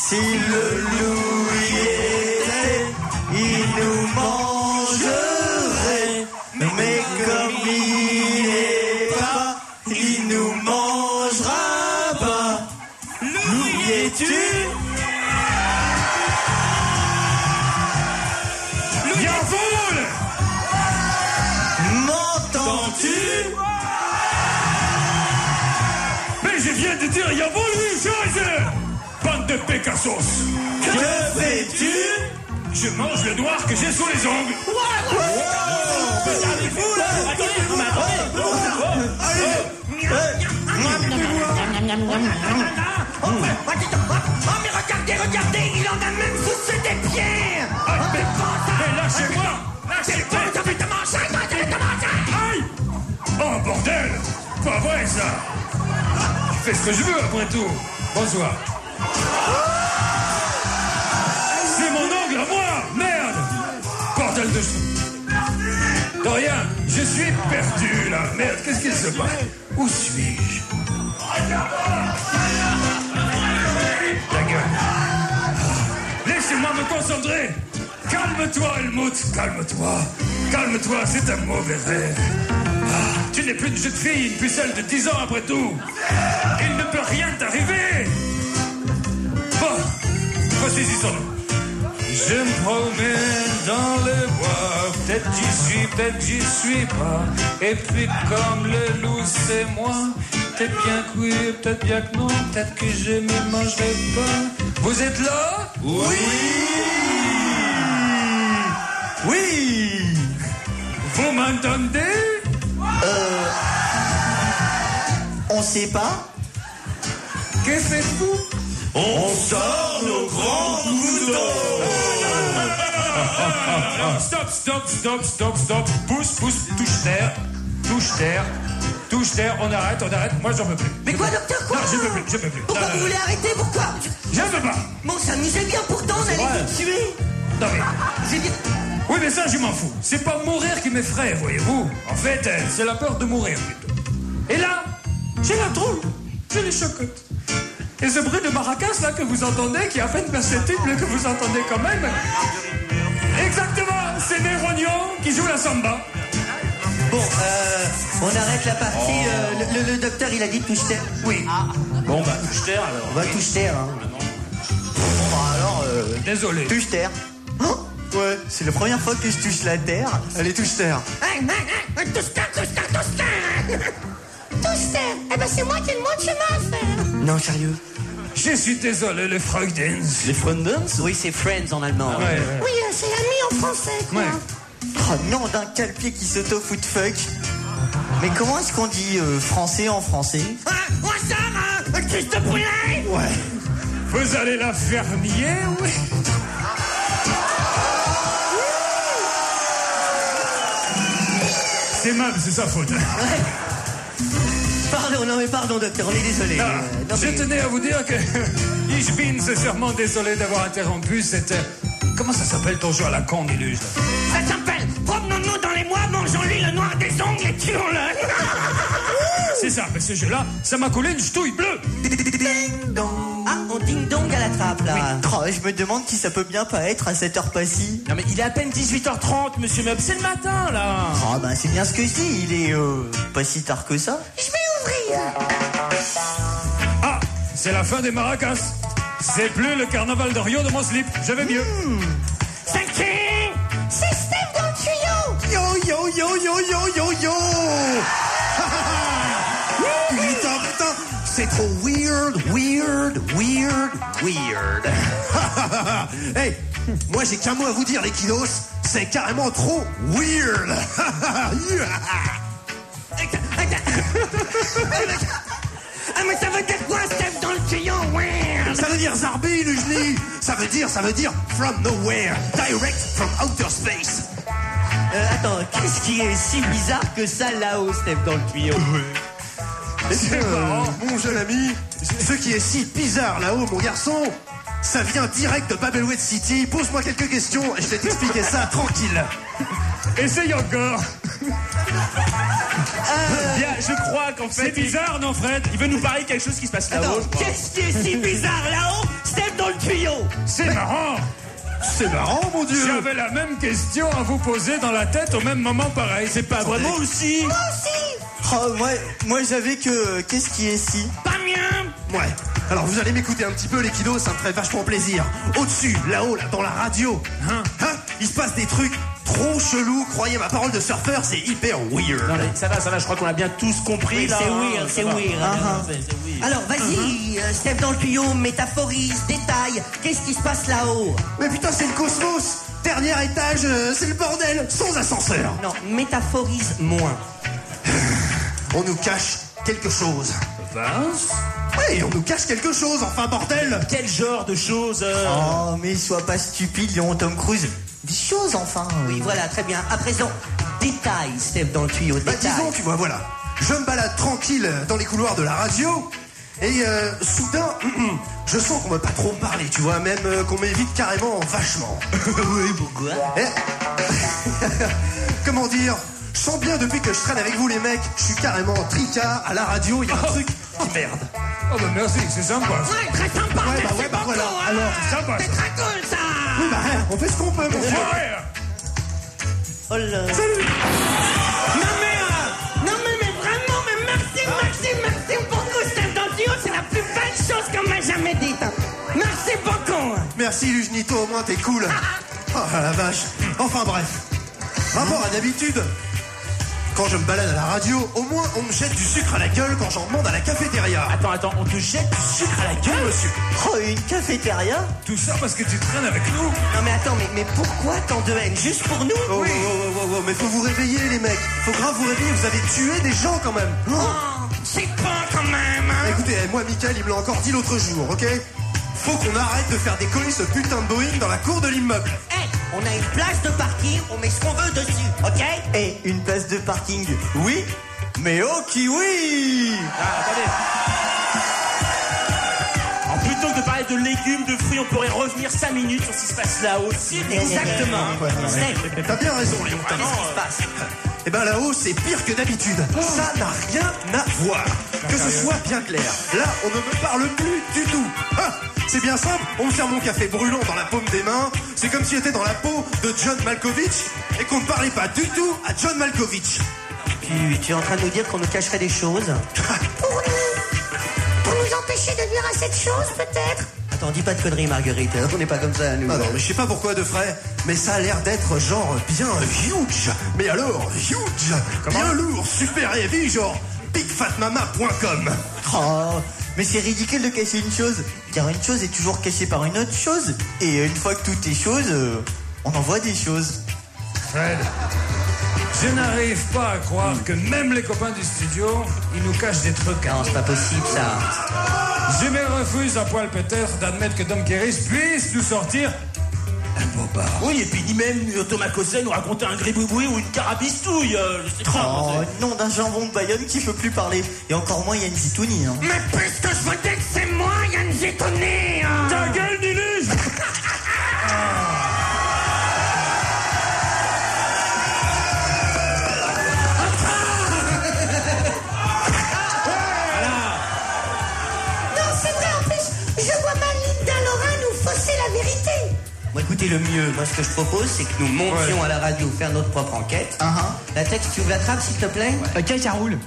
Si le loup y était, il nous mangerait. Mais comme il n'est pas, il nous mangera pas. Loup y es-tu? Yavoul! M'entends-tu? Mais je viens de dire Yavoul, oui, chose! Bande de pécassos! Que fais-tu? Je mange le noir que j'ai sous les ongles! Oh, mais regardez, il en a même sous des pieds. Mais lâchez-moi! Lâchez-moi! Aïe! Oh, bordel! Pas vrai, ça! Je fais ce que je veux, après tout! Bonsoir! C'est mon ongle à moi! Merde! Bordel de chou! Dorian, je suis perdu, là! Merde, qu'est-ce qu'il se passe? Où suis-je? Ta gueule! Laissez-moi me concentrer! Calme-toi, Helmut, calme-toi. Calme-toi, c'est un mauvais rêve. Ah, tu n'es plus une jeune fille, une pucelle de 10 ans après tout. Il ne peut rien t'arriver. Bon, ressaisissons-nous. Je me promène dans le bois, peut-être j'y suis, peut-être j'y suis pas. Et puis comme le loup c'est moi, peut-être bien que oui, peut-être bien que non, peut-être que je m'y mangerai pas. Vous êtes là? Oui! Oui! Vous m'entendez? On sait pas? Que faites-vous? On sort nos grands couteaux! Stop. Pousse, touche terre. On arrête. Moi, j'en veux plus. Mais quoi, docteur, quoi? Non, je veux plus. Pourquoi vous voulez arrêter? Pourquoi? Je veux pas. Bon, on s'amusait bien pourtant, on allait vous tuer. Non, mais... J'ai dit... Oui, mais ça, je m'en fous. C'est pas mourir qui m'effraie, voyez-vous. En fait, c'est la peur de mourir, plutôt. Et là, j'ai la trouille. J'ai les chocottes. Et ce bruit de maracas, là, que vous entendez, qui est à peine perceptible, mais que vous entendez quand même... Exactement, c'est des rognons qui jouent la samba. Bon, on arrête la partie. Le docteur, il a dit touche terre. Oui. Bon, bah, touche terre, alors. On va touche terre. Hein. Bon, bah alors, Désolé. touche terre. Oh, ouais, c'est la première fois que je touche la terre. Allez, touche terre. Touche terre. Eh ben, c'est moi qui ai le moins de chemin à faire. Non, sérieux. Je suis désolé, les Frogdens. Les Friends? Oui, c'est Friends en allemand. Ouais. Oui, c'est ami en français, quoi. Ouais. Oh non, d'un calpier qui s'auto-foot fuck. Mais comment est-ce qu'on dit français en français? Moi, ça, Christ de brûler. Ouais. Vous allez la faire nier, oui. C'est Mab, c'est sa faute. Pardon, docteur, on est désolé. Non, je tenais à vous dire que Ich bin sincèrement désolé d'avoir interrompu cette... Comment ça s'appelle ton jeu à la con, Miluge? Ça s'appelle promenons-nous dans les mois, mangeons-lui le noir des ongles et tuons-le. C'est ça, mais ce jeu-là, ça m'a collé une ch'touille bleue. Ding dong. Ah, on ding dong à la trappe, là. Oui. Oh, je me demande qui ça peut bien pas être à cette heure passée. Non, mais il est à peine 18h30, monsieur Meuble, c'est le matin, là. Ah, bah, c'est bien ce que je dis, il est pas si tard que ça. Je vais ouvrir. Ah, c'est la fin des maracas. C'est plus le carnaval de Rio de mon slip. J'avais mieux. C'est qui? C'est Steph dans le tuyau. Yo. Putain, c'est trop weird. Hey, moi j'ai qu'un mot à vous dire, les kiddos, c'est carrément trop weird. Ah, mais ça veut dire quoi, Steph dans le tuyau? Weird. Ça veut dire Zarbi, Lujli. Ça veut dire from nowhere, direct from outer space. Attends, qu'est-ce qui est si bizarre que ça là-haut, Steph, dans le tuyau? Mon jeune ami, ce qui est si bizarre là-haut, mon garçon, ça vient direct de Babelwed City. Pose-moi quelques questions et je vais t'expliquer ça tranquille. Essaye encore. Bien, je crois qu'en fait... C'est bizarre, non, Fred? Il veut nous parler de quelque chose qui se passe là-haut. Qu'est-ce qui est si bizarre là-haut? Steph dans le tuyau. c'est marrant, mon Dieu. J'avais la même question à vous poser dans la tête au même moment pareil. C'est pas Vraiment aussi. Oh, moi j'avais que... Qu'est-ce qui est si? Pas bien. Ouais. Alors vous allez m'écouter un petit peu les kiddos, ça me ferait vachement plaisir. Au-dessus, là-haut, là, dans la radio, il se passe des trucs trop chelous. Croyez ma parole de surfeur, c'est hyper weird. Non, mais ça va, je crois qu'on a bien tous compris. Oui, là, c'est hein, weird, ça c'est va. weird. C'est weird. Alors vas-y, Steph dans le tuyau, métaphorise, détaille. Qu'est-ce qui se passe là-haut? Mais putain, c'est le cosmos. Dernier étage, c'est le bordel, sans ascenseur. Non, métaphorise moins. On nous cache quelque chose. Vince? Oui, on nous cache quelque chose, enfin bordel. Quel genre de choses Oh, mais sois pas stupide, Léon Tom Cruise. Des choses, enfin. Oui, voilà, très bien. À présent, détaille, Steph dans le tuyau, Bah détaille. disons, tu vois, voilà. Je me balade tranquille dans les couloirs de la radio et soudain, je sens qu'on veut pas trop me parler, tu vois, même qu'on m'évite carrément vachement. Oui, pourquoi? Comment dire? Je sens bien depuis que je traîne avec vous les mecs, je suis carrément tricard à la radio, il y a un truc qui merde. Oh bah merci, c'est sympa. Ouais, très sympa, Ouais, merci bah beaucoup, voilà. hein. Alors, sympa, C'est très cool, ça. Oui, bah on fait ce qu'on peut, mon vieux. Ouais. Oh là. Non mais vraiment, mais merci beaucoup, Steph dans le tuyau, c'est la plus belle chose qu'on m'a jamais dite. Merci beaucoup. Merci Lugenito, au moins t'es cool. Oh la vache. Enfin bref. Rapport à d'habitude. Quand je me balade à la radio, au moins on me jette du sucre à la gueule quand j'en demande à la cafétéria. Attends, on te jette du sucre à la gueule, monsieur. Oh, une cafétéria? Tout ça parce que tu traînes avec nous. Non mais attends, mais pourquoi tant de haine? Juste pour nous? Oh, mais faut vous réveiller les mecs. Faut grave vous réveiller, vous avez tué des gens quand même. Oh, c'est pas quand même, hein. Écoutez, moi Mickaël il me l'a encore dit l'autre jour, ok? Faut qu'on arrête de faire décoller ce putain de Boeing dans la cour de l'immeuble. Hey, on a une place de parking, on met ce qu'on veut dessus, ok? Et une place de parking, oui, mais au kiwi. Ah, attendez. Alors, plutôt que de parler de légumes, de fruits, on pourrait revenir 5 minutes sur ce qui se passe là-haut. Exactement. Steph, T'as bien raison, Léon. qu'est-ce qui se passe? Eh ben là-haut, c'est pire que d'habitude. Ça n'a rien à voir. Que ce soit bien clair. Là, on ne me parle plus du tout. Ah, c'est bien simple, on me sert mon café brûlant dans la paume des mains. C'est comme si j'étais dans la peau de John Malkovich et qu'on ne parlait pas du tout à John Malkovich. Tu es en train de nous dire qu'on nous cacherait des choses? Pour nous empêcher de nuire à cette chose, peut-être? Attends, dis pas de conneries, Marguerite. On n'est pas comme ça, nous. Ah non, mais je sais pas pourquoi de frais, mais ça a l'air d'être genre bien huge. Mais alors, huge, bien lourd, super heavy, genre bigfatmama.com. Oh, mais c'est ridicule de cacher une chose, car une chose est toujours cachée par une autre chose. Et une fois que tout est chose, on en voit des choses. Fred, je n'arrive pas à croire que même les copains du studio, ils nous cachent des trucs. Non, c'est pas possible, ça. Je me refuse à poil peut-être d'admettre que Dom Kéris puisse nous sortir un bobard. Oui, et puis ni même Thomas Cosset nous raconter un gribouiboui ou une carabistouille. Je sais pas. Oh, nom d'un jambon de Bayonne qui peut plus parler. Et encore moins Yann Zitouni. Hein. Mais puisque je vous dis que c'est moi, Yann Zitouni, hein. Ta gueule, Nilus. Non, c'est vrai, en plus, je vois ma Linda Laura nous fausser la vérité. Bon, écoutez, le mieux, moi, ce que je propose, c'est que nous montions à la radio faire notre propre enquête. La texte, tu ouvres la trappe, s'il te plaît? Ok, ça roule.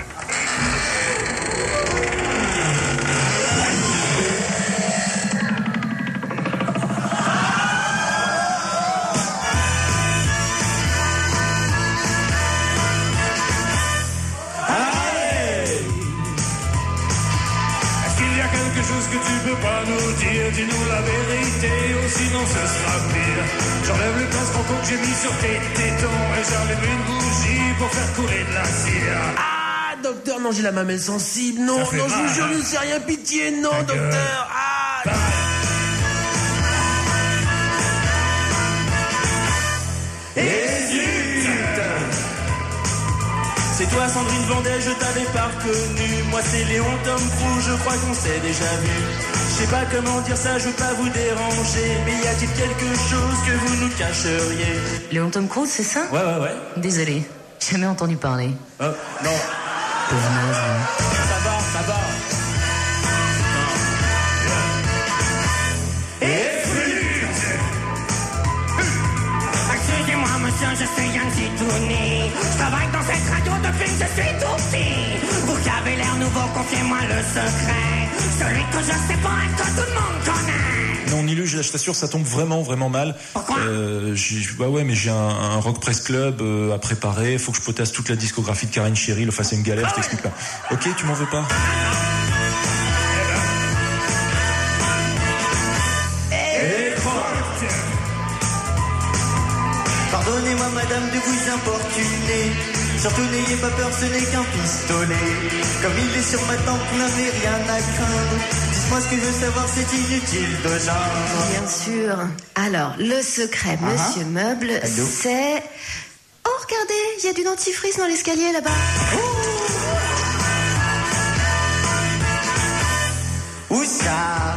Est-ce qu'il y a quelque chose que tu peux pas nous dire? Dis-nous la vérité, ou sinon ce sera pire. J'enlève le passe-concours que j'ai mis sur tes tétons et j'enlève une bougie pour faire couler de la cire. Ah, docteur, non, j'ai la mamelle sensible. Non, Ça fait non, je vous mal, jure, hein. je sais rien, pitié, non, Ta gueule. docteur. Ah, c'est toi, Sandrine Vendée, je t'avais pas reconnu. Moi, c'est Léon Tom Cruise, je crois qu'on s'est déjà vu. Je sais pas comment dire ça, je veux pas vous déranger. Mais y a-t-il quelque chose que vous nous cacheriez? Léon Tom Cruise, c'est ça? Ouais. Désolé, jamais entendu parler. Non. Pauvre naze, ouais. Ça va. je suis tout petit. Vous qui avez l'air nouveau, confiez-moi le secret. Celui que je sais pas et que tout le monde connaît. Non, Nilu, je t'assure, ça tombe vraiment mal. Pourquoi Bah ouais, mais j'ai un Rock Press Club à préparer. Faut que je potasse toute la discographie de Karine Cheryl. Enfin, c'est une galère, je t'explique pas. Ok, tu m'en veux pas? Pardonnez-moi madame de vous importuner. Surtout n'ayez pas peur, ce n'est qu'un pistolet. Comme il est sur ma tempe, vous n'avez rien à craindre. Dites-moi ce que je veux savoir, c'est inutile de geindre. Bien sûr. Alors, le secret, monsieur Meuble, c'est... Oh, regardez, il y a du dentifrice dans l'escalier là-bas. Où ça?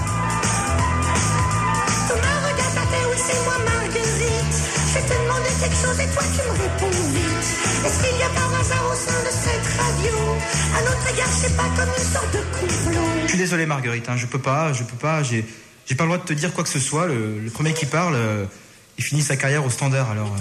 Thomas, regarde ta tête, oui, c'est moi, Marguerite. Je vais te demander quelque chose et toi, tu me réponds vite. Est-ce qu'il y a par hasard au sein de cette radio, à notre égard, je sais pas, comme une sorte de complot? Je suis désolé, Marguerite, hein, je peux pas, j'ai pas le droit de te dire quoi que ce soit. Le premier qui parle, il finit sa carrière au Standard, alors...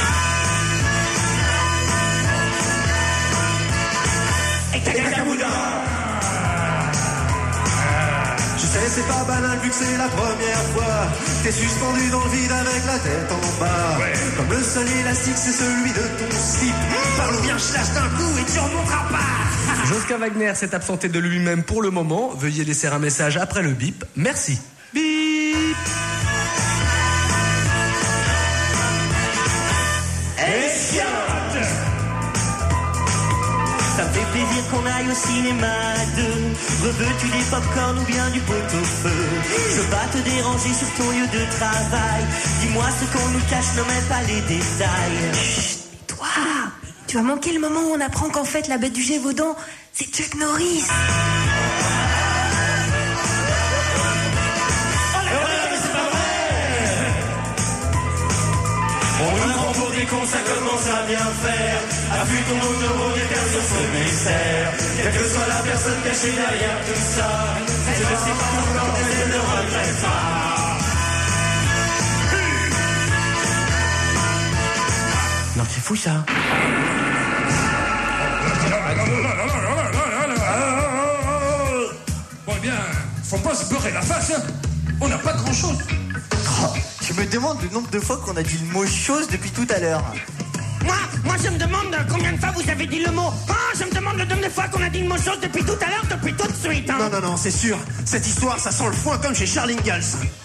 Je sais, c'est pas banal vu que c'est la première fois. T'es suspendu dans le vide avec la tête en bas. Ouais. Comme le seul élastique, c'est celui de ton slip. Parle ou bien je lâche d'un coup et tu remonteras pas. Joska Wagner s'est absenté de lui-même pour le moment. Veuillez laisser un message après le bip. Merci. Bip. Ça me fait plaisir qu'on aille au cinéma à deux. Veux-tu des pop-corn ou bien du pot-au-feu? Je veux pas te déranger sur ton lieu de travail. Dis-moi ce qu'on nous cache, ne mets pas les détails. Chut, toi, tu vas manquer le moment où on apprend qu'en fait la bête du Gévaudan, c'est Chuck Norris. On nous prend pour des cons, ça commence à bien faire. Appuie ton auto, regarde sur ce mystère. Quelle que soit la personne cachée derrière tout ça, je ne sais pas encore, mais je ne regrette pas. Non, c'est fou ça. Bon, eh bien, faut pas se beurrer la face, hein. On n'a pas grand-chose. Oh, je me demande le nombre de fois qu'on a dit le mot chose depuis tout à l'heure. Moi, je me demande combien de fois vous avez dit le mot. Je me demande le nombre de fois qu'on a dit le mot chose depuis tout à l'heure, depuis tout de suite. Hein. Non, c'est sûr. Cette histoire, ça sent le foin comme chez Charles Ingalls.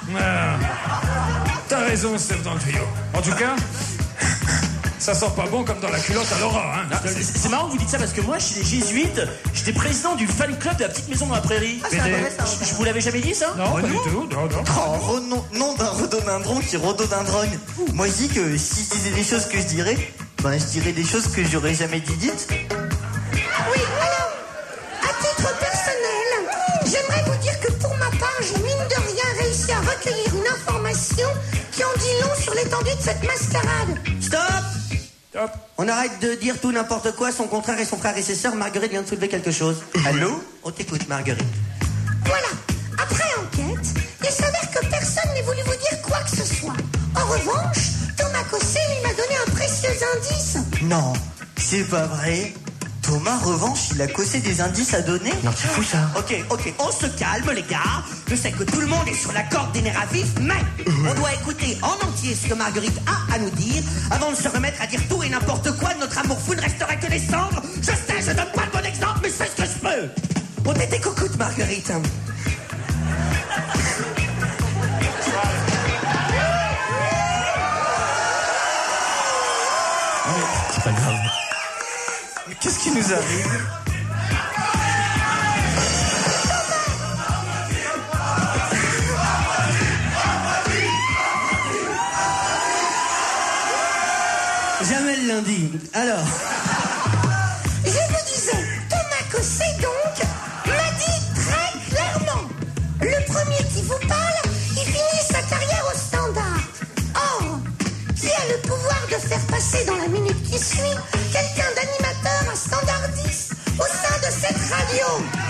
T'as raison, Steph, dans le trio. En tout cas, ça sent pas bon comme dans la culotte à Laura. Hein. C'est marrant que vous dites ça parce que moi, chez les Jésuites, j'étais président du fan club de la petite maison dans la prairie. Je vous l'avais jamais dit ça? Non, pas du tout. Non. Oh, nom d'un rhododendron qui rhododendrogne. Moi, je dis que si je disais des choses que je dirais, ben je dirais des choses que j'aurais jamais dites. Oui, alors, à titre personnel, j'aimerais vous dire que pour ma part, j'ai mine de rien réussi à recueillir une information qui en dit long sur l'étendue de cette mascarade. Stop! On arrête de dire tout n'importe quoi, son contraire et son frère et ses sœurs. Marguerite vient de soulever quelque chose. Allô? On t'écoute, Marguerite. Voilà, après enquête, il s'avère que personne n'ait voulu vous dire quoi que ce soit. En revanche, Thomas Cosset lui m'a donné un précieux indice. Non, c'est pas vrai. Thomas, revanche, il a causé des indices à donner. Non, c'est fou ça. Ok, on se calme les gars. Je sais que tout le monde est sur la corde des nerfs à vif, mais on doit écouter en entier ce que Marguerite a à nous dire avant de se remettre à dire tout et n'importe quoi. De notre amour fou ne resterait que des cendres. Je sais, je donne pas le bon exemple, mais je fais ce que je peux. On t'était cocoute, Marguerite. C'est pas grave. Mais qu'est-ce qui nous arrive? Jamais le lundi. Alors. Je vous disais, Thomas Cosset donc m'a dit très clairement, le premier qui vous parle, il finit sa carrière au Standard. Or, qui a le pouvoir de faire passer dans la minute qui suit quelqu'un d'animateur à standardiste au sein de cette radio?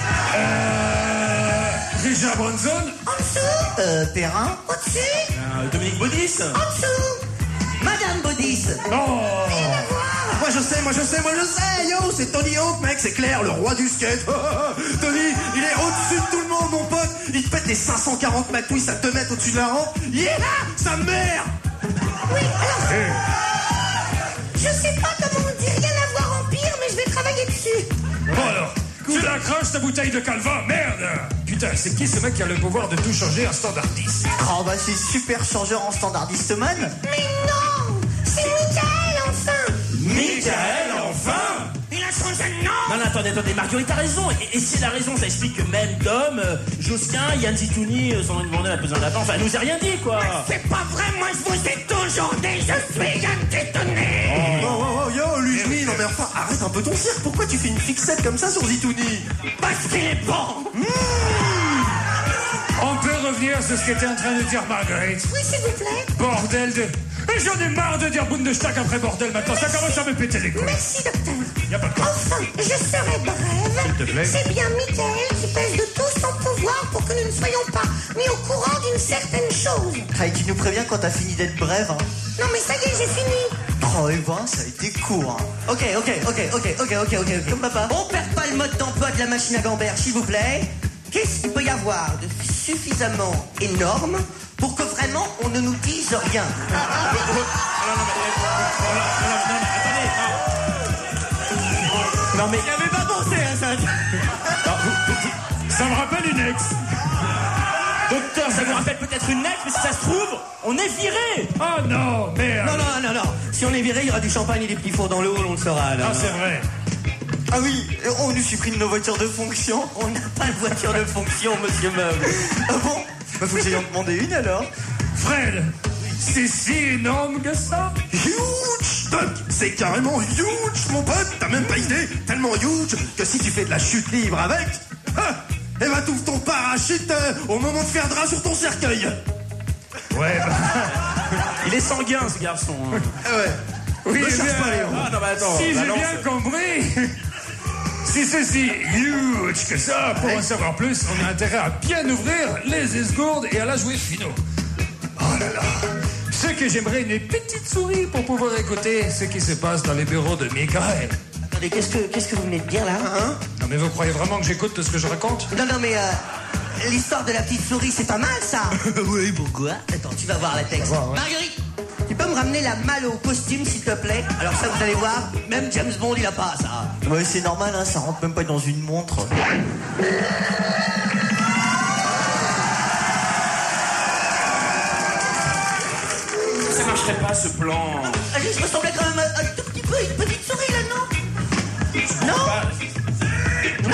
Richard Branson? En dessous? Perrin? Au-dessus? Dominique Baudis? En dessous? Madame Baudis? Non. Rien à voir. Moi, Moi je sais, yo, c'est Tony Hawk, mec, c'est clair, le roi du skate. Tony, il est au-dessus de tout le monde, mon pote. Il te pète les 540 McTwist à 2 mètres au-dessus de la rampe. Yeah, sa mère. Oui, alors... Je sais pas comment on dit rien à voir en pire, mais je vais travailler dessus. Bon alors, tu la craches ta bouteille de calva, merde. Putain, c'est qui ce mec qui a le pouvoir de tout changer en standardiste? Oh bah c'est super changeur en standardiste man. Mais non, c'est Michael, enfin. Michael, enfin? Il a changé de nom. Non, attendez, Marguerite a raison. Et c'est la raison, ça explique que même Dom, Josquin, Yann Zitouni, Sandrine Vendée, la pesant lapin, enfin, elle nous a rien dit, quoi. Mais c'est pas vrai, moi je vous ai toujours dit, je suis Yann Zitouni. Oh, yo, Lujmi, non mais enfin, arrête un peu ton cirque. Pourquoi tu fais une fixette comme ça sur Zitouni? Parce qu'il est bon. On peut revenir sur ce qu'était en train de dire Marguerite? Oui, s'il vous plaît. Bordel de... J'en ai marre de dire Bundestag après bordel maintenant. Ça commence à me péter les couilles. Merci, docteur. Y a pas de quoi. Enfin, je serai brève. S'il te plaît. C'est bien Michael qui pèse de tout son pouvoir pour que nous ne soyons pas mis au courant d'une certaine chose. Ah, et tu nous préviens quand t'as fini d'être brève, hein. Non, mais ça y est, j'ai fini. Oh, et ben, ça a été court, hein. Ok. Comme papa. On perd pas le mode d'emploi de la machine à gamberge, s'il vous plaît. Qu'est-ce qu'il peut y avoir de suffisamment énorme pour que vraiment on ne nous dise rien? Non, mais... Il avait pas pensé à ça. Ça me rappelle une ex. Docteur, ça vous rappelle peut-être une ex, mais si ça se trouve, on est viré. Oh non, merde. Non. Si on est viré, il y aura du champagne et des petits fours dans le hall, on le saura. Là. Ah, c'est vrai. Ah oui, on nous supprime nos voitures de fonction. On n'a pas de voiture de fonction, monsieur Meuble. Ah bon? Bah faut que j'aille en demander une alors. Fred, c'est si énorme que ça? Huge, Doc, c'est carrément huge, mon pote. T'as même pas idée. Tellement huge que si tu fais de la chute libre avec, eh ben t'ouvres ton parachute au moment de faire drap sur ton cercueil. Ouais, bah... Il est sanguin, ce garçon. Hein. Ah ouais. Oui, Ne cherche bien. pas, Léon. Ah non, mais attends. Si j'ai balance. bien compris, si c'est si huge que ça, pour en savoir plus, on a intérêt à bien ouvrir les esgourdes et à la jouer finaux. Oh là là. Ce que j'aimerais une petite souris pour pouvoir écouter ce qui se passe dans les bureaux de Michael. Attendez, qu'est-ce que vous venez de dire là, hein? Non mais vous croyez vraiment que j'écoute tout ce que je raconte? Non, mais l'histoire de la petite souris, c'est pas mal ça. Oui, pourquoi? Attends, tu vas voir la texte. Ouais. Marguerite, tu peux me ramener la malle au costume, s'il te plaît? Alors ça, vous allez voir, même James Bond, il a pas ça. Ouais, c'est normal, hein, ça rentre même pas dans une montre. Ça marcherait pas, ce plan. Allez, je ressemblais quand même un tout petit peu à une petite souris, là, non? Non.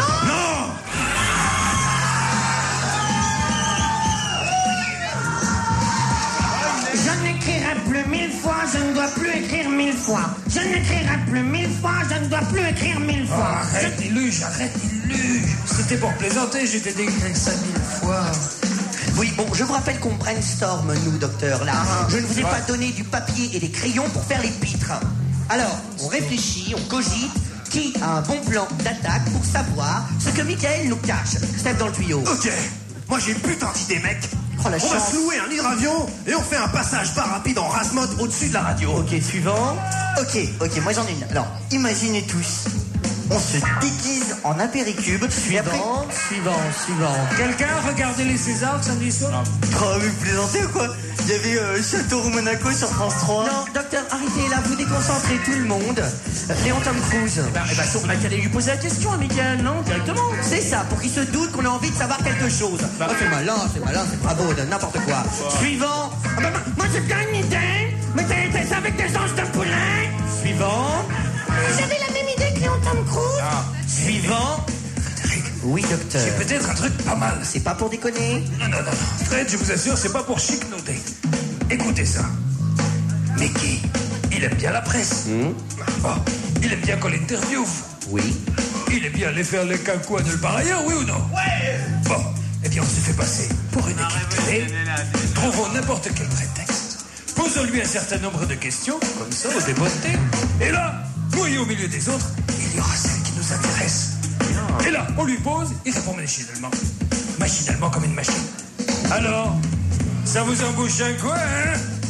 Je n'écrirai plus 1000 fois, je ne dois plus écrire 1000 fois. Je n'écrirai plus 1000 fois, je ne dois plus écrire 1000 fois. Arrête, il luge. C'était pour plaisanter, j'étais d'écrire ça 1000 fois. Oui, bon, je vous rappelle qu'on brainstorm, nous, docteur, là. Je ne vous ai pas donné du papier et des crayons pour faire les pitres. Alors, on réfléchit, on cogite. Qui a un bon plan d'attaque pour savoir ce que Michael nous cache? Step dans le tuyau. Ok, moi j'ai une putain d'idée, mec. Oh, la On va chance. se louer un hydravion et on fait un passage pas rapide en rase-mode au-dessus de la radio. Ok, suivant. Ok, moi j'en ai une. Alors, imaginez tous. On se déguise en apéricube. Suivant. Quelqu'un a regardé les Césars samedi soir? Oh, mais vous plaisantez ou quoi? Il y avait Châteauroux Monaco sur France 3. Non, docteur, arrêtez là, vous déconcentrez tout le monde. Léon Tom Cruise. On a qu'à aller lui poser la question à Michael, non? Directement. C'est ça, pour qu'il se doute qu'on a envie de savoir quelque chose. C'est malin, c'est bravo, de n'importe quoi. Suivant. Ah bah, moi j'ai bien une idée, mais t'es avec des anges de poulain. Suivant. J'avais la même idée que Léon Tom Cruise. Suivant. Oui, docteur. J'ai peut-être un truc pas mal. C'est pas pour déconner. Non. Fred, je vous assure, c'est pas pour chiquenauder. Écoutez ça. Mickey, il aime bien la presse. Oh, il aime bien qu'on l'interviewe. Oui. Il aime bien aller faire les cacous à nulle part ailleurs, oui ou non? Ouais. Bon, eh bien, on se fait passer pour une équipe télé. Trouvons n'importe quel prétexte. Posons-lui un certain nombre de questions, comme ça, au débeauté. Et là, voyez au milieu des autres, il y aura celle qui nous intéresse. Et là, on lui pose, il répond machinalement. Machinalement comme une machine. Alors, ça vous embouche un coin, hein?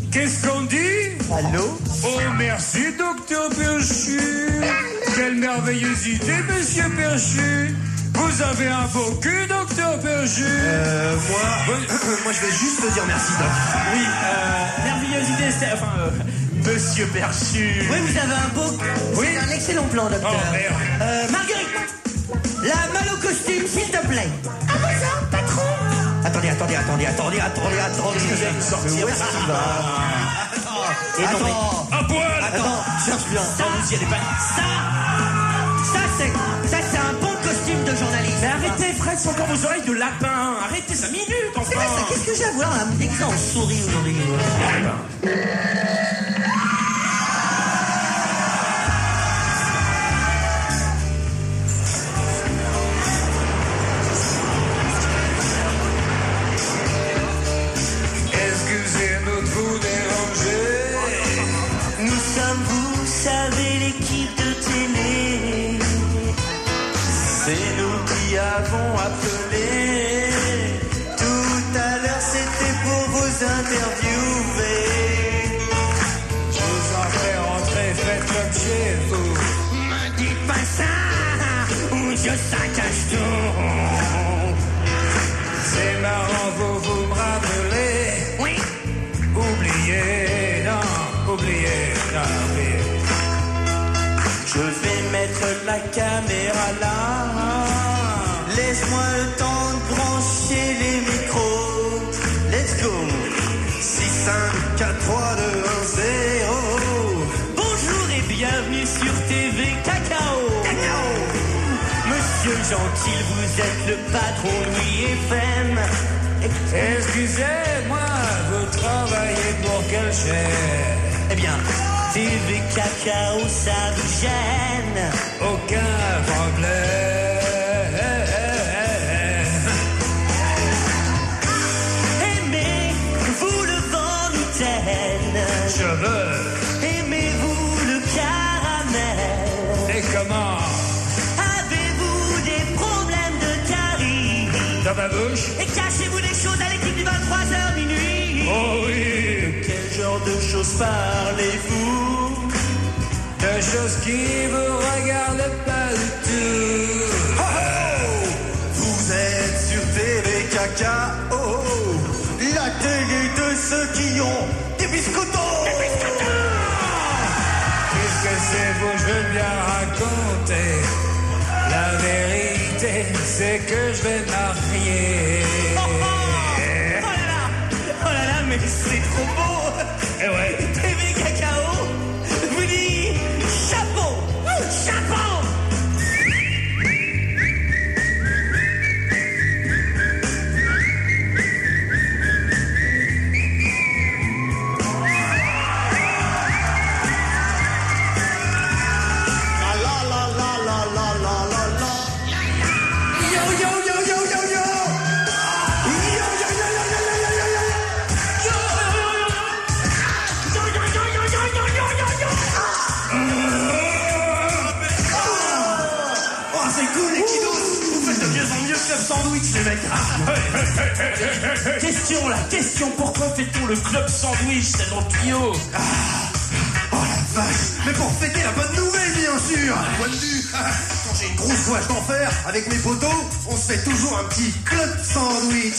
Qu'est-ce qu'on dit? Allô? Oh, merci, docteur Perchu. Quelle merveilleuse idée, monsieur Perchu. Vous avez un beau cul, docteur Perchu. Moi, je vais juste te dire merci, Doc. Oui, merveilleuse idée, monsieur Perchu. Oui, vous avez un beau... Oui. C'est un excellent plan, docteur. Oh, merde. Marguerite, la malle au costume, s'il te plaît. Ah bon ça, patron? Attendez. Excusez-moi de sortir. Où est-ce qu'il va? Attends. À poil. Attends, cherche bien. Ça, vous y allez pas. Ça, c'est un bon costume de journaliste. Mais arrêtez, Fred, c'est encore vos oreilles de lapin. Arrêtez 5 minutes, enfin. C'est vrai, ça, qu'est-ce que j'ai à voir à me déguiser en souris aujourd'hui? Excusez-nous de vous déranger. Nous sommes, vous savez, l'équipe de télé. C'est nous qui avons appelé. Tout à l'heure, c'était pour vous interviewer. Je vous en fais rentrer, faites comme chez vous. Me dites pas ça, ou je saccage tout. C'est marrant, vous me rappelez. Oui. Oubliez, non. Je vais mettre la caméra là. Laisse-moi le temps de brancher les micros. Let's go. 6, 5, 4, 3, 2, 1, 0. Bonjour et bienvenue sur TV Cacao. Monsieur Gentil, vous êtes le patron de FM. Excusez-moi, vous travaillez pour quelle chaîne? Eh bien, TV Cacao, ça vous gêne? Aucun problème. Aimez-vous le vent mitaine? Je veux. Aimez-vous le caramel? Et comment? Avez-vous des problèmes de carie? Dans ma bouche? Et cachez-vous des choses à l'équipe du 23h minuit? Oh oui. De quel genre de choses parlez-vous? De choses qui vous regardent pas du tout. Oh, oh, vous êtes sur TV Cacao, la télé de ceux qui ont des biscottos. Puisque c'est vous, je veux bien raconter. La vérité, c'est que je vais marier. Oh là là, mais c'est trop beau! Eh ouais. TV Cacao vous dit chapeau! Chapeau! Sandwich, les mecs. Question, pourquoi fait-on le club sandwich? C'est dans le tuyau. Oh la vache. Mais pour fêter la bonne nouvelle, bien sûr. Point de vue. Quand j'ai une grosse soif d'enfer, avec mes potos, on se fait toujours un petit club sandwich.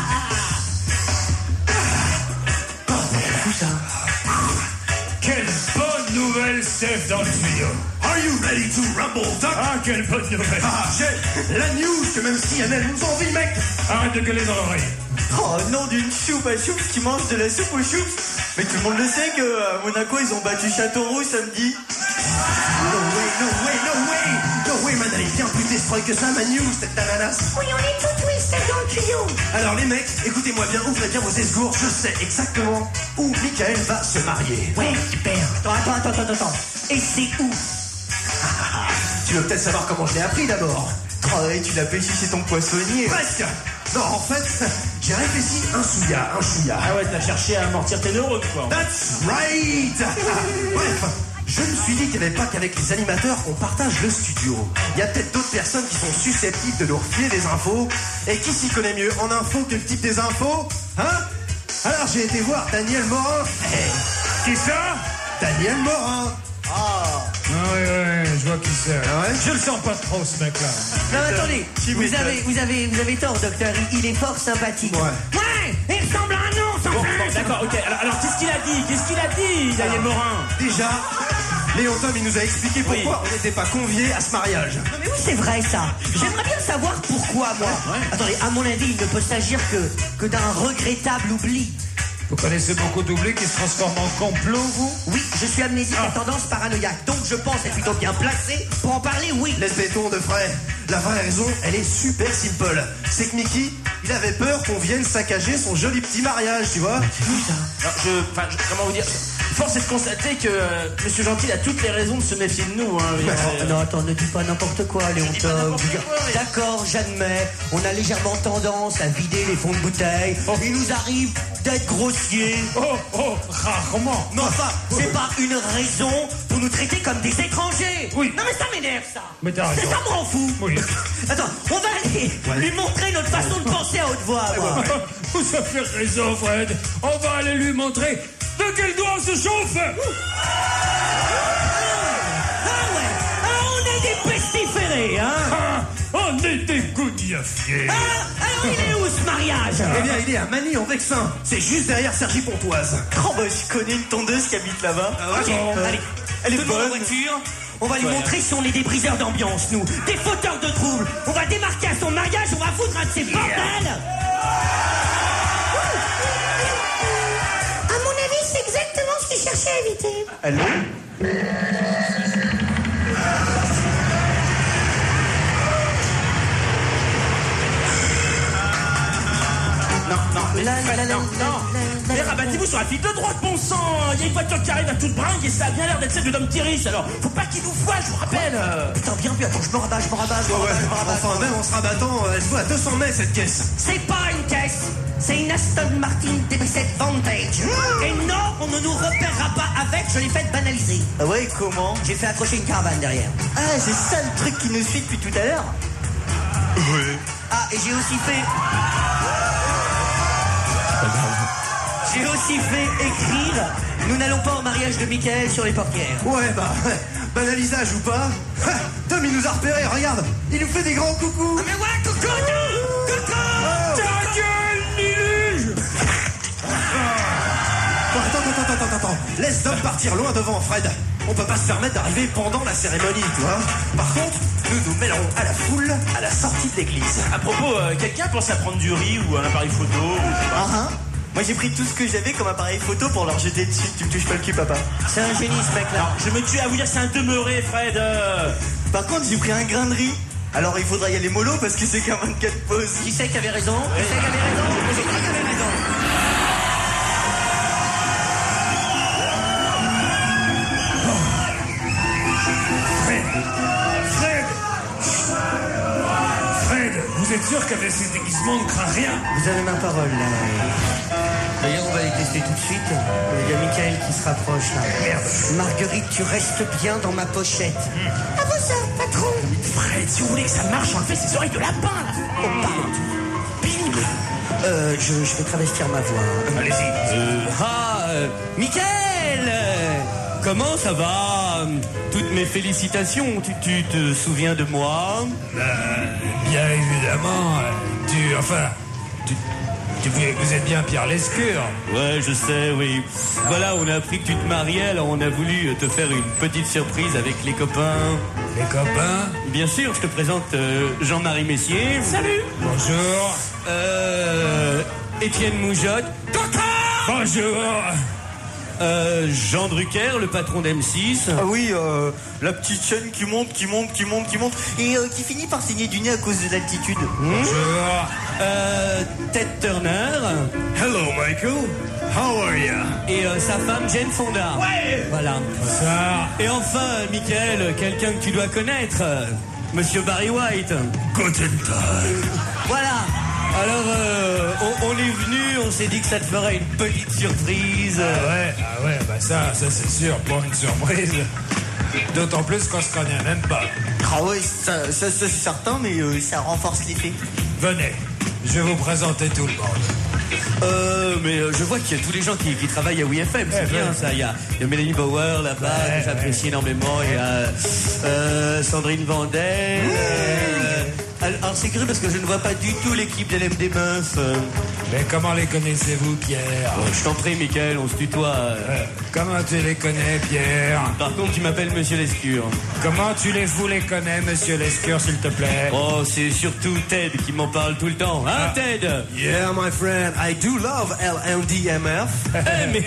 Fou ça. Quelle bonne nouvelle, chef dans le tuyau. Are you ready to rumble, Doc? Ah, quelle bonne nouvelle. Ah, j'ai la news que même si elle nous envie, mec. Arrête de gueuler dans l'oreille. Oh, nom d'une choupe à choups qui mange de la soupe aux choups. Mais tout le monde le sait qu'à Monaco, ils ont battu Châteauroux samedi. No way, man, elle est bien plus destroy que ça, ma news, cette ananas. Oui, on est tout twisted dans le tuyau. Alors les mecs, écoutez-moi bien, ouvrez bien vos esgours, je sais exactement où Michael va se marier. Ouais, super. Attends. Et c'est où? Tu veux peut-être savoir comment je l'ai appris d'abord. Oh, et tu l'as pêché chez ton poissonnier. Presque. Non, en fait, j'ai réfléchi un chouïa. Ah ouais, t'as cherché à amortir tes neurones, quoi. That's right. Bref, je me suis dit qu'il n'y avait pas qu'avec les animateurs qu'on partage le studio. Il y a peut-être d'autres personnes qui sont susceptibles de nous refiler des infos. Et qui s'y connaît mieux en info que le type des infos? Hein? Alors j'ai été voir Daniel Morin. Qui ça? Daniel Morin. Ah ouais, je vois qui c'est. Ah ouais? Je le sens pas trop, ce mec-là. Non, attendez, vous avez tort, docteur. Il est fort sympathique. Ouais, il ressemble à un ours, Bon, d'accord, ok. Alors qu'est-ce qu'il a dit, Daniel Morin? Déjà, Léon Tom, il nous a expliqué pourquoi on n'était pas conviés à ce mariage. Non mais oui, c'est vrai ça. J'aimerais bien savoir pourquoi, moi. Attendez, à mon avis, il ne peut s'agir que d'un regrettable oubli. Vous connaissez beaucoup d'oublis qui se transforment en complot, vous? Oui, je suis amnésique à tendance paranoïaque, donc je pense être plutôt bien placé pour en parler, oui. Laisse béton de frais. La vraie raison, elle est super simple. C'est que Mickey, il avait peur qu'on vienne saccager son joli petit mariage, tu vois. Comment vous dire? Force est de constater que Monsieur Gentil a toutes les raisons de se méfier de nous. Non, attends, ne dis pas n'importe quoi, Léon Tom. D'accord, j'admets, on a légèrement tendance à vider les fonds de bouteille. Il nous arrive d'être grossiers. Rarement. Mais enfin, c'est pas une raison pour nous traiter comme des étrangers. Oui. Non mais ça m'énerve, ça. Mais t'as raison. Ça me rend fou. Oui. Attends, on va aller lui montrer notre façon de penser à haute voix. moi. Vous avez raison, Fred. On va aller lui montrer de quel doigt on se chauffe. On est des pestiférés, hein. On est des gougnafiers. Alors il est où ce mariage? Eh bien, il est à Manille en Vexin. C'est juste derrière Cergy Pontoise. Oh bah je connais une tondeuse qui habite là-bas. Ok, allez, Elle est tout le monde en bonne. voiture. On va lui montrer si on est des briseurs d'ambiance, nous. Des fauteurs de troubles. On va démarquer à son mariage, on va foutre un de ces bordels. À mon avis, c'est exactement ce qu'il cherchait à éviter. Allô? Mais rabattez-vous sur la file de droite, bon sang. Il y a une voiture qui arrive à toute bringue et ça a bien l'air d'être celle de Dom Thierry. Alors, faut pas qu'il nous voie, je vous rappelle. Putain, bien vu, attends, je me rabats. Enfin, même en se rabattant, elle se voit à 200 mètres, cette caisse. C'est pas une caisse, c'est une Aston Martin DB7 Vantage. Et non, on ne nous repérera pas avec, je l'ai fait banaliser. Ah ouais, comment? J'ai fait accrocher une caravane derrière. Ah, c'est ça le truc qui nous suit depuis tout à l'heure? Ah, et j'ai aussi fait... J'ai aussi fait écrire « Nous n'allons pas au mariage de Michael » sur les portières. Ouais, bah, banalisage ou pas. Tom, il nous a repérés, regarde. Il nous fait des grands coucous. Ah mais ouais, coucou, coucou. Ta gueule, Niluge. Attends. Laisse Tom partir loin devant, Fred. On peut pas se permettre d'arriver pendant la cérémonie, tu vois. Par contre, nous nous mêlerons à la foule à la sortie de l'église. À propos, quelqu'un pense à prendre du riz ou un appareil photo ou je sais pas. Moi j'ai pris tout ce que j'avais comme appareil photo pour leur jeter dessus. Tu me touches pas le cul, papa. C'est un génie, ce mec-là. Alors, je me tue à vous dire c'est un demeuré, Fred. Par contre, j'ai pris un grain de riz. Alors il faudra y aller mollo parce que c'est qu'un 24 pauses. Qui c'est qui avait raison? Qui c'est qui avait raison? C'est qui avait raison? Fred, vous êtes sûr qu'avec ces déguisements, on ne craint rien? Vous avez ma parole, là. D'ailleurs, on va les tester tout de suite. Il y a Michael qui se rapproche, là. Merde. Marguerite, tu restes bien dans ma pochette. À vous ça, patron. Fred, si vous voulez que ça marche, enlevez ses oreilles de lapin, là. Oh, pardon. Je vais travestir ma voix. Allez-y. Michael, comment ça va? Toutes mes félicitations. Tu te souviens de moi? Bien évidemment. Vous êtes bien Pierre Lescure. Ouais, je sais, oui. Voilà, on a appris que tu te mariais, alors on a voulu te faire une petite surprise avec les copains. Les copains? Bien sûr, je te présente Jean-Marie Messier. Salut. Bonjour. Étienne Moujotte. Bonjour. Jean Drucker, le patron d'M6. Ah oui, la petite chaîne qui monte et qui finit par saigner du nez à cause de l'altitude. Bonjour. Ted Turner. Hello, Michael. How are you? Et sa femme Jane Fonda. Ouais. Voilà. Bonsoir. Et enfin, Michael, quelqu'un que tu dois connaître. Monsieur Barry White. Guten Tag. Voilà. Alors, on est venu, on s'est dit que ça te ferait une petite surprise. Ah ouais, bah ça c'est sûr, pas une surprise. D'autant plus qu'on se connaît même pas. Ah ouais, ça c'est certain, mais ça renforce l'effet. Venez, je vais vous présenter tout le monde. Mais je vois qu'il y a tous les gens qui travaillent à WeFM, c'est bien ça. Il y a Mélanie Bauer là-bas, que j'apprécie énormément. Il y a Sandrine Vandel. Alors c'est curieux parce que je ne vois pas du tout l'équipe d'LM des Meufs. Mais comment les connaissez-vous, Pierre? Je t'en prie, Mickaël, on se tutoie. Comment tu les connais, Pierre? Par contre, tu m'appelles Monsieur Lescure. Comment vous les connais, Monsieur Lescure, s'il te plaît? Oh, c'est surtout Ted qui m'en parle tout le temps. Hein, Ted? Yeah, my friend, I do love LMDMF. Mais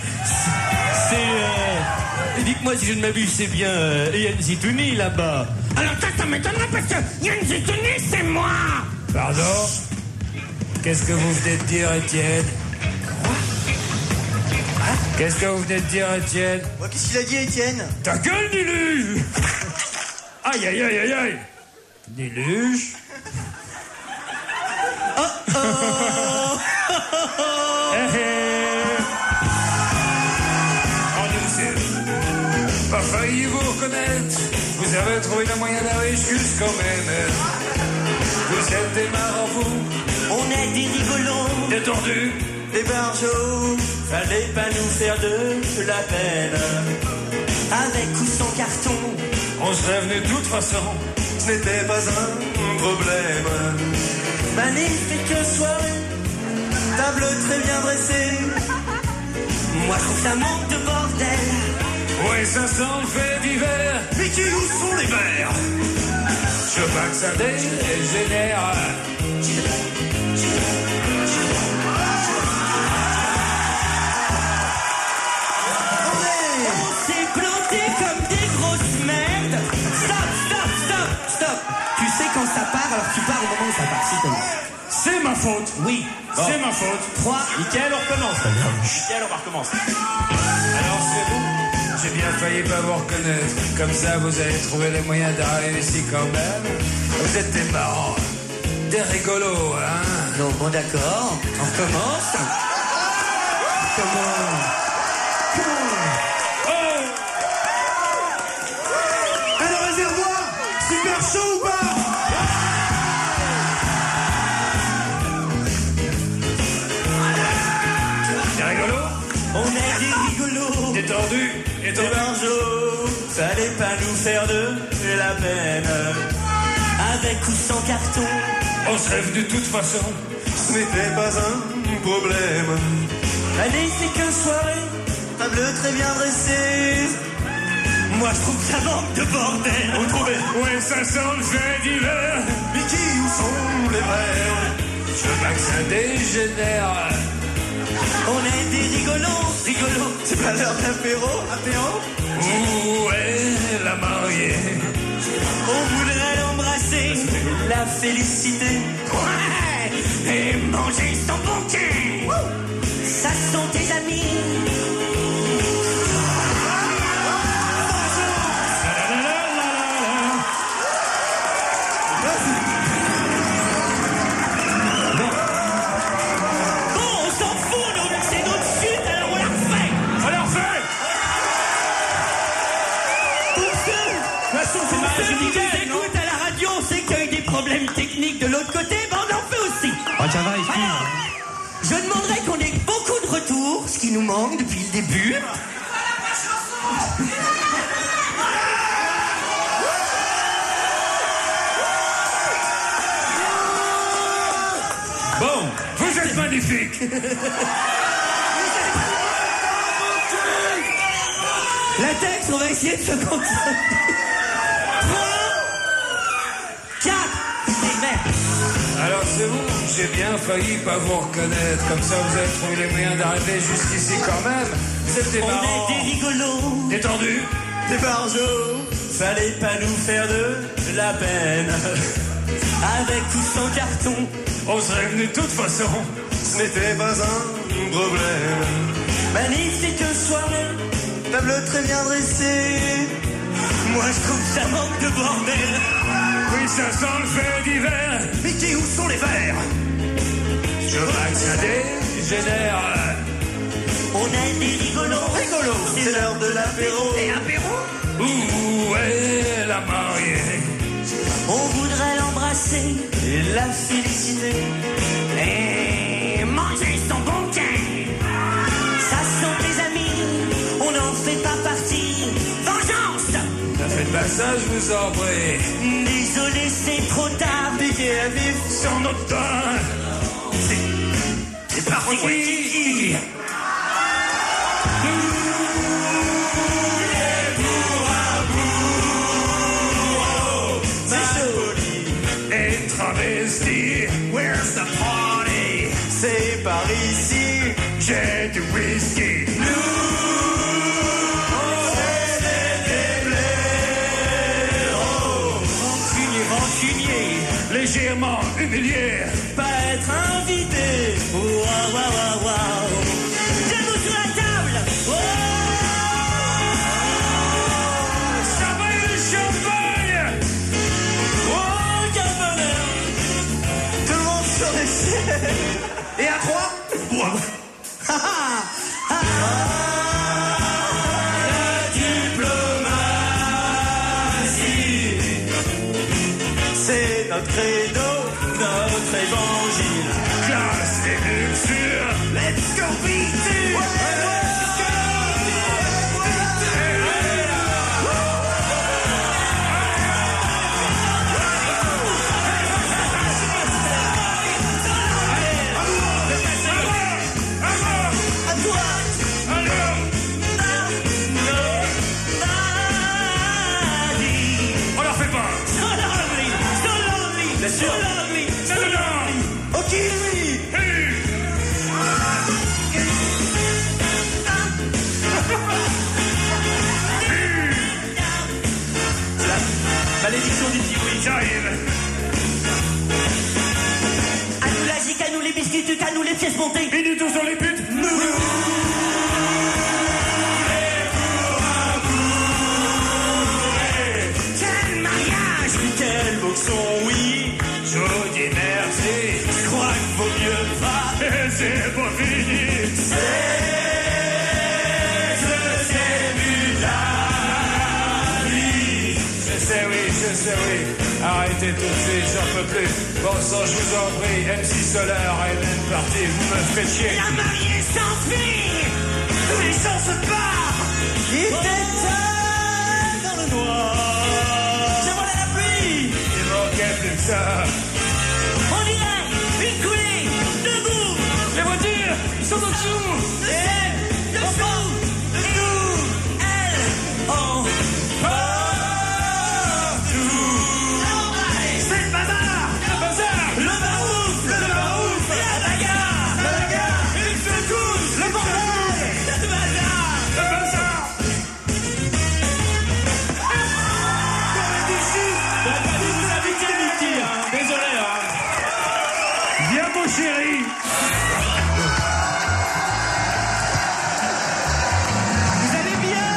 c'est... Dites-moi si je ne m'abuse, c'est bien Yann Zitouni là-bas. Alors ça m'étonnerait parce que Yann Zitouni, c'est moi. Pardon? Qu'est-ce que vous venez de dire, Étienne? Qu'est-ce que vous venez de dire, Étienne? Qu'est-ce qu'il a dit, Étienne? Ta gueule, Niluge! Aïe, aïe, aïe, aïe, aïe! Niluge? Oh. Pas failli vous reconnaître. Vous avez trouvé le moyen d'arriver jusqu'au même. Vous êtes des marrants, vous. On est des rigolos, des tordus, des barjots. Fallait pas nous faire de la peine. avec ou sans carton. On serait venu de toute façon. Ce n'était pas un problème. Magnifique soirée, table très bien dressée. Moi je trouve ça manque de bordel. Oui, ça sent le fait d'hiver. Mais qui où sont les verres? Je veux pas que ça dégénère. On s'est planté comme des grosses merdes. Stop. Tu sais quand ça part, alors tu pars au moment où ça part, s'il te plaît. C'est ma faute. Oui. C'est ma faute. 3. Mickaël, on recommence. Mickaël, on va recommencer. Alors c'est bon. J'ai bien failli pas vous reconnaître. Comme ça, vous avez trouvé les moyens d'arriver ici quand même. Vous êtes des marrants. Des rigolos, hein? Non, bon d'accord. On recommence. Comment? Oh! Alors, réservoir, super chaud ou pas? Des rigolos? On est des rigolos. Des tordus? Et Des barjots, fallait pas nous faire de la peine. Avec ou sans carton. On serait venu de toute façon. Ce n'était pas un problème. Magnifique soirée, table très bien dressée. Moi je trouve que ça manque de bordel. Vous trouvez? Ouais, ça sent le fait d'hiver. Mais qui où sont les verres? Je veux pas que ça dégénère. On est des rigolos. C'est pas l'heure d'apéro? Où est la mariée? On voudrait l'embrasser, La féliciter. ouais, et manger son banquet. Ça sont tes amis. Bon, on s'en fout, nous, c'est notre chute, alors on la refait. On la refait! Pour ceux qui nous écoutent à la radio, on sait qu'il y a eu des problèmes techniques de l'autre côté, ben on en fait aussi. Oh, ça va, Alors, je demanderais qu'on ait beaucoup de retours, ce qui nous manque depuis le début. Bon, vous êtes magnifiques. La texte, on va essayer de se concentrer. 3, 4, merde. Alors c'est bon, j'ai bien failli pas vous reconnaître. Comme ça, vous avez trouvé les moyens d'arriver jusqu'ici quand même. C'était On marrant. est des rigolos. Des tordus? Des barjots, fallait pas nous faire de la peine. Avec ou sans carton. On serait venu de toute façon. Ce n'était pas un problème. Magnifique soirée, table très bien dressée. Moi je trouve que ça manque de bordel. Oui, ça sent le fait d'hiver. Mais qui où sont les verres? Je veux pas que ça dégénère. On est des rigolos. C'est l'heure de l'apéro. Et apéro. Où est la mariée? On voudrait l'embrasser. Et la féliciter. Et manger son bon gain. Ça sont tes amis, on n'en fait pas partie. Vengeance! T'as fait le passage, je vous en prie. Désolé, c'est trop tard. Piqué à vif sur notre pain. C'est parti. Travesti, where's the party? C'est par ici. J'ai du whisky. Nous, c'est des blaireaux. Rancunier, Légèrement humilié. Pas être invité. Waouh, waouh, waouh, waouh. Genoux sur la table. Champagne, le champagne. Et à 3, bois. c'est notre credo, notre évangile. Classe et luxure. Let's go beat it. Bien sûr. Ok. Malédiction du kiwi. J'arrive. À nous la zik, à nous les biscuits, à nous les pièces montées. Et du tout sur les putes. Quel mariage. Quel boxon, oui. Je vous dis merci. Je crois qu'il vaut mieux pas. Et c'est pas fini. C'est le début de la vie. Je sais, oui. Arrêtez tout de suite, j'en peux plus. Bon sang, je vous en prie. MC Solar, elle est partie. Vous me faites chier. La mariée s'enfuit. Tous les gens se barrent. Il était dans le noir. Je volais la pluie. Il manquait plus que ça. On dirait une coulée debout. Les voitures sont au-dessous. Elle, dessous. Nous, elle, en C'est le bazar. le barouf, la bagarre, Une secousse. le bordel, le bazar. Vous invitez Mickey, hein. Désolé, hein. Viens, mon chéri. Vous allez bien?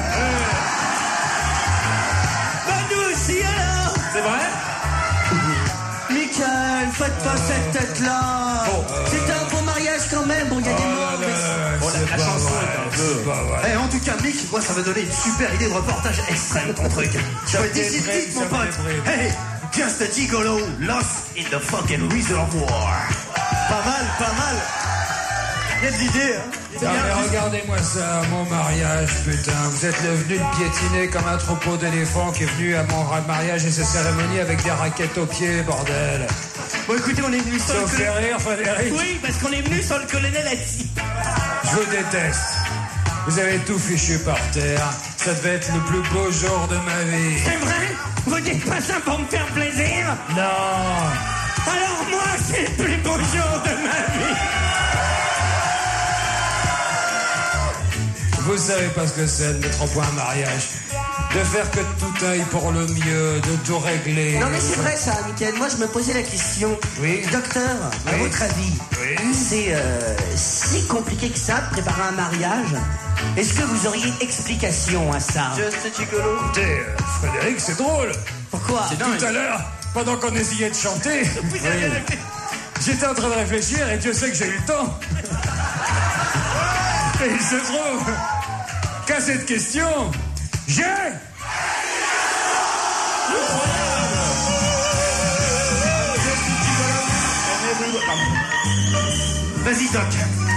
Bah nous aussi alors. C'est vrai? Michael, faites pas cette tête-là. C'était un beau mariage quand même. Bon, il y a des morts, mais... La chanson est un peu. Eh, en tout cas, Mick, moi ça m'a donné une super idée de reportage extrême ton truc. J'avais d'ici le titre, mon pote. Hey, just a gigolo lost in the fucking reservoir. Pas mal. Quelle idée, hein. Non mais regardez-moi ça, mon mariage, putain. Vous êtes venu me piétiner comme un troupeau d'éléphants qui est venu à mon mariage et ses cérémonies avec des raquettes aux pieds, bordel. Bon, écoutez, on est venu sans Ça le vous fait rire, Frédéric? Oui, parce qu'on est venu sans le colonel assis. Je vous déteste. Vous avez tout fichu par terre. Ça devait être le plus beau jour de ma vie. C'est vrai? Vous dites pas ça pour me faire plaisir? Non. Alors moi, c'est le plus beau jour de ma vie. Vous savez pas ce que c'est de mettre au point un mariage. De faire que tout aille pour le mieux, de tout régler. Non mais c'est vrai ça, Michael. Moi je me posais la question. Oui. Docteur, à Oui. votre avis, Oui. c'est si compliqué que ça de préparer un mariage? Est-ce que vous auriez explication à ça? Just a gigolo. Écoutez, Frédéric, c'est drôle. Pourquoi? Tout à l'heure, pendant qu'on essayait de chanter, j'étais en train de réfléchir et Dieu sait que j'ai eu le temps. Et il se trouve qu'à cette question, j'ai... Vidocq.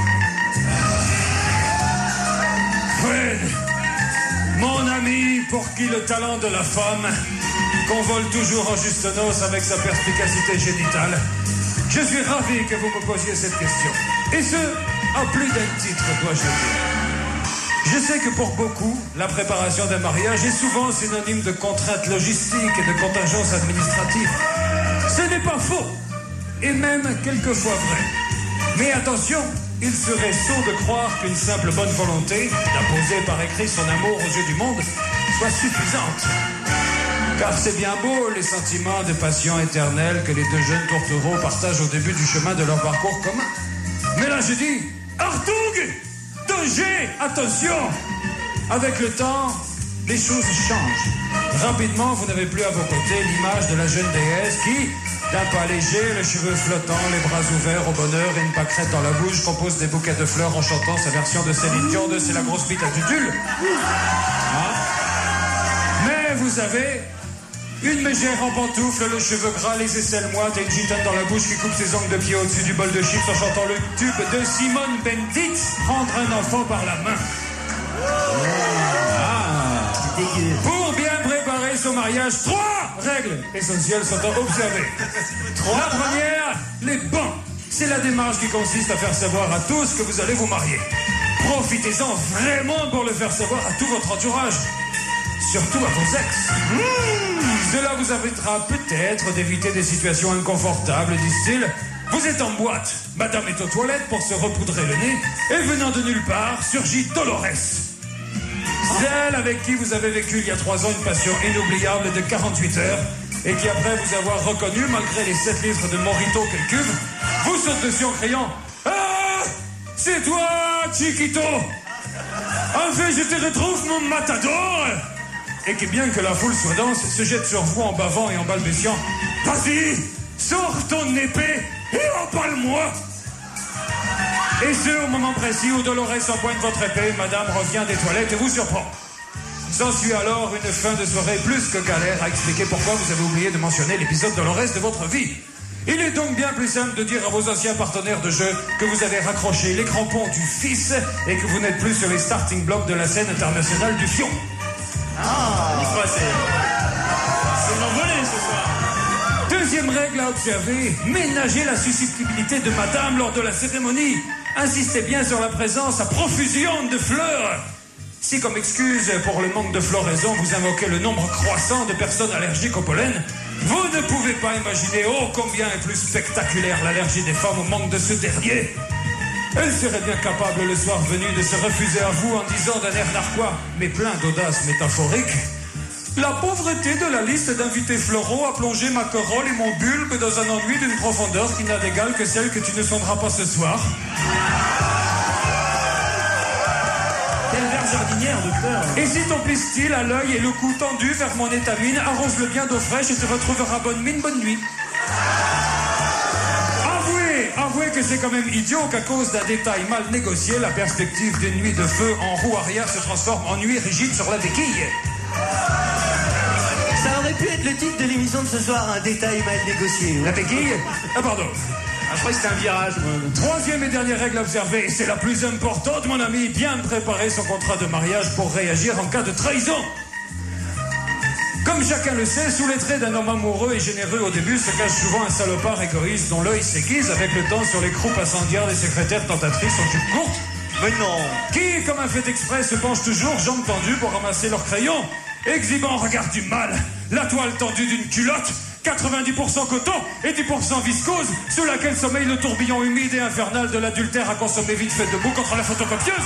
Fred, mon ami pour qui le talent de la femme convole toujours en juste noce avec sa perspicacité génitale, je suis ravi que vous me posiez cette question. Et ce, à plus d'un titre, dois-je dire. Je sais que pour beaucoup, la préparation d'un mariage est souvent synonyme de contraintes logistiques et de contingences administratives. Ce n'est pas faux, et même quelquefois vrai. Mais attention, il serait sot de croire qu'une simple bonne volonté d'apposer par écrit son amour aux yeux du monde soit suffisante. Car c'est bien beau les sentiments de passion éternelle que les deux jeunes tourtereaux partagent au début du chemin de leur parcours commun. Mais là je dis, Artung, danger, attention. Avec le temps, les choses changent. Rapidement, vous n'avez plus à vos côtés l'image de la jeune déesse qui, d'un pas léger, les cheveux flottants, les bras ouverts au bonheur et une pâquerette dans la bouche, compose des bouquets de fleurs en chantant sa version de Céline Dion de C'est la grosse bite à Tutul. Hein? Mais vous avez une mégère en pantoufles, le cheveu gras, les aisselles moites et une gitane dans la bouche qui coupe ses ongles de pied au-dessus du bol de chips en chantant le tube de Simone Bendit, prendre un enfant par la main. Pour bien préparer son mariage, 3 règles essentielles sont à observer. La première, les bancs. C'est la démarche qui consiste à faire savoir à tous que vous allez vous marier. Profitez-en vraiment pour le faire savoir à tout votre entourage. Surtout à vos ex. Cela vous évitera peut-être d'éviter des situations inconfortables du style « Vous êtes en boîte, madame est aux toilettes pour se repoudrer le nez et venant de nulle part surgit Dolores. Celle avec qui vous avez vécu il y a 3 ans une passion inoubliable de 48 heures et qui après vous avoir reconnu malgré les 7 litres de Morito qu'elle cuve, vous saute dessus en criant « Ah, c'est toi, Chiquito! Enfin, je te retrouve, mon matador !» Et que bien que la foule soit dense, se jette sur vous en bavant et en balbutiant « Vas-y, sors ton épée et empale-moi !» Et ce, au moment précis où Dolores empoigne votre épée, madame revient des toilettes et vous surprend. S'ensuit alors une fin de soirée plus que galère à expliquer pourquoi vous avez oublié de mentionner l'épisode Dolores de votre vie. Il est donc bien plus simple de dire à vos anciens partenaires de jeu que vous avez raccroché les crampons du fils et que vous n'êtes plus sur les starting blocks de la scène internationale du fion. C'est l'envolée ce soir. Deuxième règle à observer, ménagez la susceptibilité de madame lors de la cérémonie. Insistez bien sur la présence à profusion de fleurs. Si comme excuse pour le manque de floraison, vous invoquez le nombre croissant de personnes allergiques au pollen, vous ne pouvez pas imaginer combien est plus spectaculaire l'allergie des femmes au manque de ce dernier. Elle serait bien capable le soir venu de se refuser à vous en disant d'un air narquois, mais plein d'audace métaphorique: la pauvreté de la liste d'invités floraux a plongé ma corolle et mon bulbe dans un ennui d'une profondeur qui n'a d'égal que celle que tu ne sonderas pas ce soir. Quelle verre jardinière, docteur. Et si ton pistil à l'œil et le cou tendu vers mon étamine, arrose-le bien d'eau fraîche et te retrouvera bonne mine, bonne nuit. Avouez que c'est quand même idiot qu'à cause d'un détail mal négocié, la perspective d'une nuit de feu en roue arrière se transforme en nuit rigide sur la béquille. Ça aurait pu être le titre de l'émission de ce soir, un détail mal négocié. La béquille? Ah pardon. Je crois que c'était un virage. Troisième et dernière règle à observer, et c'est la plus importante, mon ami, bien préparer son contrat de mariage pour réagir en cas de trahison. Comme chacun le sait, sous les traits d'un homme amoureux et généreux au début se cache souvent un salopard égoïste dont l'œil s'aiguise avec le temps sur les croupes incendiaires des secrétaires tentatrices en jupe courte. Mais non. Qui, comme un fait exprès, se penche toujours jambes tendues pour ramasser leur crayon, exhibant, regard du mal, la toile tendue d'une culotte, 90% coton et 10% viscose, sous laquelle sommeille le tourbillon humide et infernal de l'adultère à consommer vite fait debout contre la photocopieuse.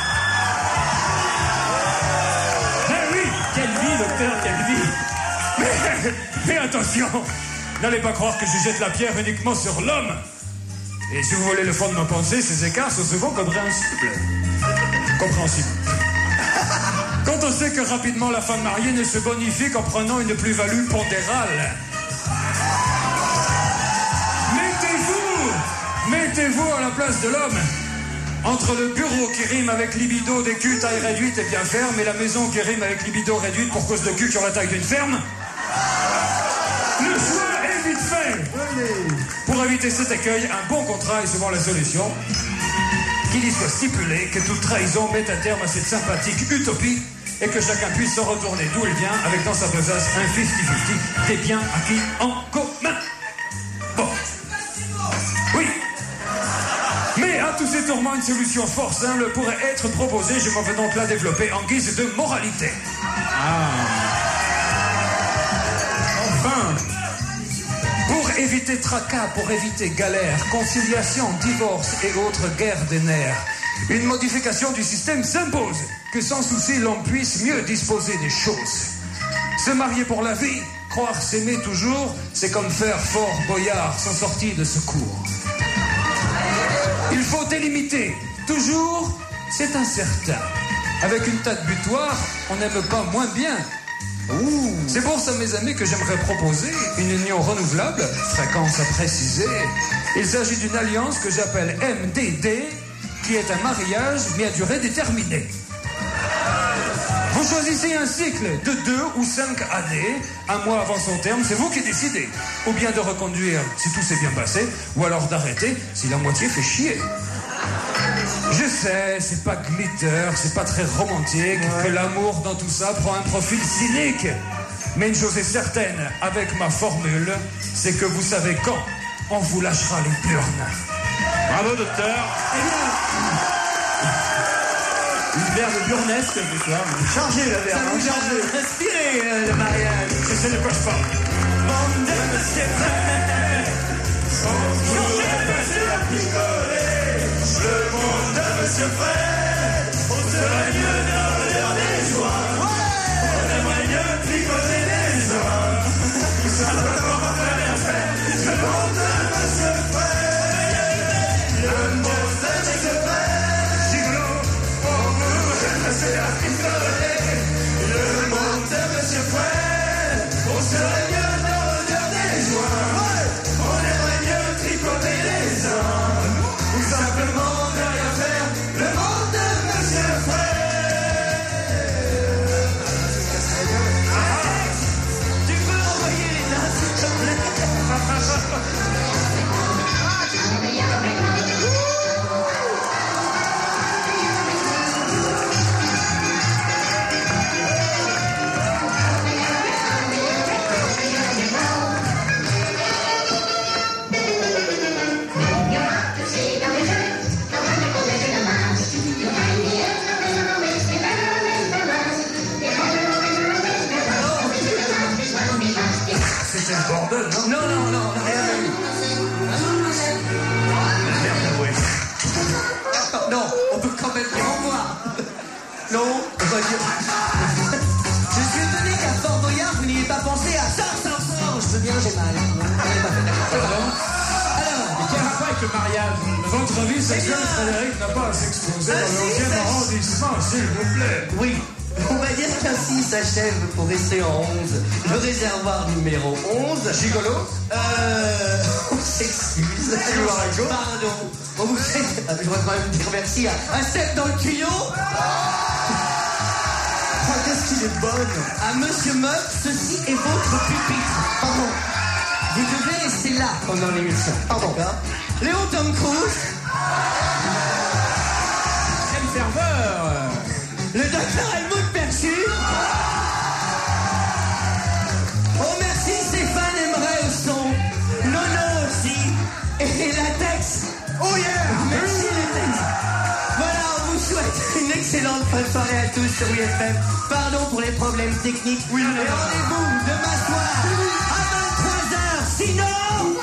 Quelle vie, docteur, quelle vie. Mais attention, n'allez pas croire que je jette la pierre uniquement sur l'homme. Et si vous voulez le fond de ma pensée, ces écarts sont souvent compréhensibles. Quand on sait que rapidement la femme mariée ne se bonifie qu'en prenant une plus-value pondérale. Mettez-vous à la place de l'homme. Entre le bureau qui rime avec libido des culs taille réduite et bien ferme et la maison qui rime avec libido réduite pour cause de culs qui ont la taille d'une ferme, le choix est vite fait. Pour éviter cet écueil, un bon contrat est souvent la solution. qu'il y soit stipulé que toute trahison mette un terme à cette sympathique utopie et que chacun puisse s'en retourner d'où il vient avec dans sa besace un 50-50 des biens acquis en commun. Bon. Oui. Mais à tous ces tourments, une solution fort simple pourrait être proposée. Je m'en vais donc la développer en guise de moralité. Enfin, pour éviter tracas, pour éviter galères, conciliation, divorce et autres guerres des nerfs, une modification du système s'impose, que sans souci l'on puisse mieux disposer des choses. Se marier pour la vie, croire s'aimer toujours, c'est comme faire Fort Boyard sans sortie de secours. Il faut délimiter, toujours, c'est incertain. Avec une date butoir, on n'aime pas moins bien. C'est pour ça, mes amis, que j'aimerais proposer une union renouvelable, fréquence à préciser. Il s'agit d'une alliance que j'appelle MDD, qui est un mariage mais à durée déterminée. Vous choisissez un cycle de 2 ou 5 années, un mois avant son terme, c'est vous qui décidez. Ou bien de reconduire si tout s'est bien passé, ou alors d'arrêter si la moitié fait chier. Je sais, c'est pas glitter, c'est pas très romantique, que l'amour dans tout ça prend un profil cynique. Mais une chose est certaine, avec ma formule, c'est que vous savez quand on vous lâchera les burnes. Bravo, docteur. Une verbe burnesque ce soir. Changez la verbe. Ça vous a inspiré le mariage. Je ne coche pas. Bande de monsieur frère, on pourrait passer à picoler. Le monde de monsieur frère, on serait mieux dans l'heure des joies. On aimerait mieux picoler les hommes. Tout simplement faire la fête. Le monde de monsieur frère, le monde de monsieur frère. Gigolo, on pourrait passer à picoler. Le monde de monsieur frère, on serait mieux dans l'heure des joies. On aimerait mieux tricoter les hommes. Ou simplement ne rien faire, le monde de monsieur frère. Tu peux envoyer les dates, s'il te plaît. C'était le bordel, non? Non, rien à Non, on peut quand même dire au revoir. Non, on va dire. Je suis étonné qu'à Fort Boyard, vous n'ayez pas pensé à sors. Je veux bien, j'ai mal. Mais quel rapport avec le mariage? Votre vie sexuelle, Frédéric, n'a pas à s'exposer dans le 11e arrondissement, s'il vous plaît. Oui. On va dire qu'ainsi s'achève pour rester en 11 le réservoir numéro 11. Gigolo. On s'excuse. Pardon. On vous fait... Je dois quand même dire merci à Seb dans le tuyau. Qu'est-ce qu'il est bonne. À Monsieur Meuf, ceci est votre pupitre. Pardon. Vous devez rester là pendant l'émission. Pardon. Léon Tom Cruise. Quel ferveur. Le docteur Helmut Perchu. Oh merci Stéphane Emmerey au son. Nono aussi. Et Latex. Oh yeah. Merci Latex. Voilà, on vous souhaite une excellente fin de soirée à tous sur WFM. Pardon pour les problèmes techniques. Oui, et rendez-vous demain soir à 23h. Sinon...